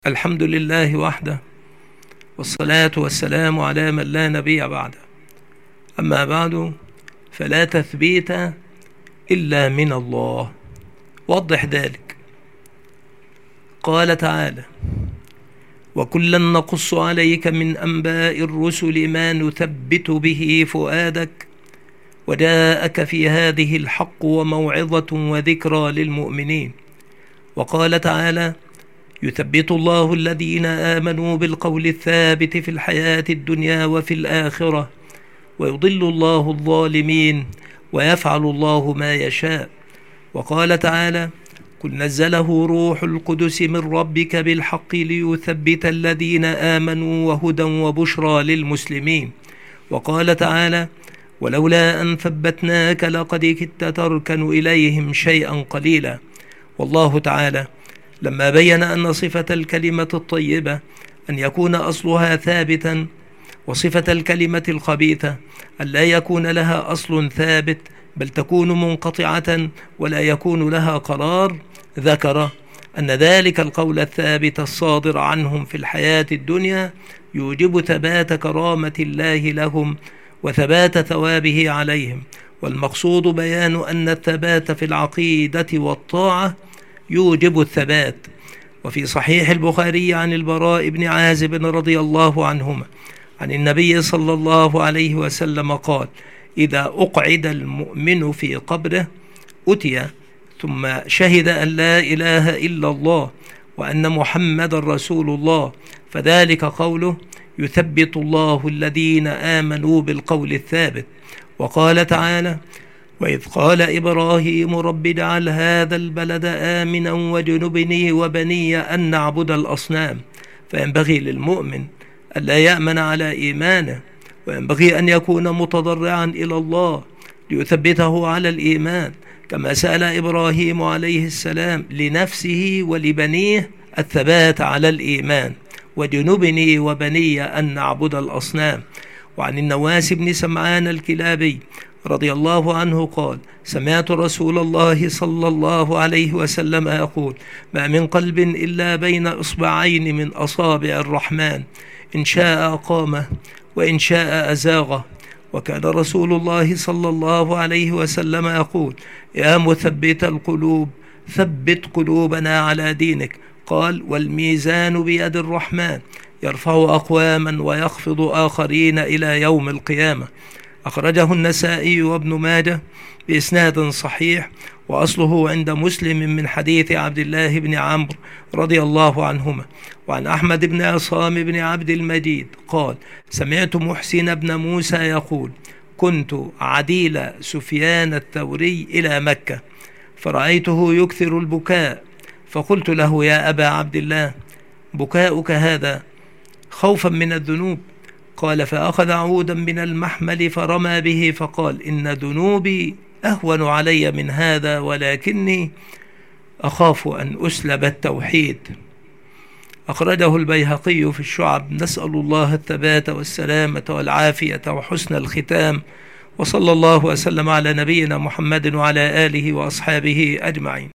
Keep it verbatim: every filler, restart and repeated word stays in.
الحمد لله وحده، والصلاة والسلام على من لا نبي بعده. أما بعد، فلا تثبيت إلا من الله. وضح ذلك. قال تعالى: وكلا نقص عليك من أنباء الرسل ما نثبت به فؤادك وجاءك في هذه الحق وموعظة وذكرى للمؤمنين. وقال تعالى: يثبت الله الذين آمنوا بالقول الثابت في الحياة الدنيا وفي الآخرة ويضل الله الظالمين ويفعل الله ما يشاء. وقال تعالى: قل نزله روح القدس من ربك بالحق ليثبت الذين آمنوا وهدى وبشرى للمسلمين. وقال تعالى: ولولا أن ثبتناك لقد كدت تركن إليهم شيئا قليلا. والله تعالى لما بين أن صفة الكلمة الطيبة أن يكون أصلها ثابتا، وصفة الكلمة الخبيثة أن لا يكون لها أصل ثابت بل تكون منقطعة ولا يكون لها قرار، ذكر أن ذلك القول الثابت الصادر عنهم في الحياة الدنيا يوجب ثبات كرامة الله لهم وثبات ثوابه عليهم. والمقصود بيان أن الثبات في العقيدة والطاعة يوجب الثبات. وفي صحيح البخاري عن البراء بن عازب رضي الله عنهما عن النبي صلى الله عليه وسلم قال: إذا أقعد المؤمن في قبره أتي ثم شهد أن لا إله إلا الله وأن محمد رسول الله، فذلك قوله: يثبت الله الذين آمنوا بالقول الثابت. وقال تعالى: وإذ قال إبراهيم رب اجعل هذا البلد آمنا واجنبني وبني أن نعبد الأصنام. فينبغي للمؤمن ألا يأمن على إيمانه، وينبغي أن يكون متضرعا إلى الله ليثبته على الإيمان، كما سأل إبراهيم عليه السلام لنفسه ولبنيه الثبات على الإيمان: وجنبني وبني أن نعبد الأصنام. وعن النواس بن سمعان الكلابي رضي الله عنه قال: سمعت رسول الله صلى الله عليه وسلم يقول: ما من قلب إلا بين إصبعين من أصابع الرحمن، إن شاء أقامه وإن شاء أزاغه. وكان رسول الله صلى الله عليه وسلم يقول: يا مثبت القلوب ثبت قلوبنا على دينك. قال: والميزان بيد الرحمن يرفع أقواما ويخفض آخرين إلى يوم القيامة. أخرجه النسائي وابن ماجه بإسناد صحيح، وأصله عند مسلم من حديث عبد الله بن عمرو رضي الله عنهما. وعن أحمد بن عصام بن عبد المجيد قال: سمعت محسن بن موسى يقول: كنت عديل سفيان الثوري إلى مكة فرأيته يكثر البكاء، فقلت له: يا أبا عبد الله، بكاؤك هذا خوفا من الذنوب؟ قال: فأخذ عودا من المحمل فرمى به فقال: إن ذنوبي أهون علي من هذا، ولكني أخاف أن أسلب التوحيد. أخرجه البيهقي في الشعب. نسأل الله الثبات والسلامة والعافية وحسن الختام، وصلى الله وسلم على نبينا محمد وعلى آله وأصحابه أجمعين.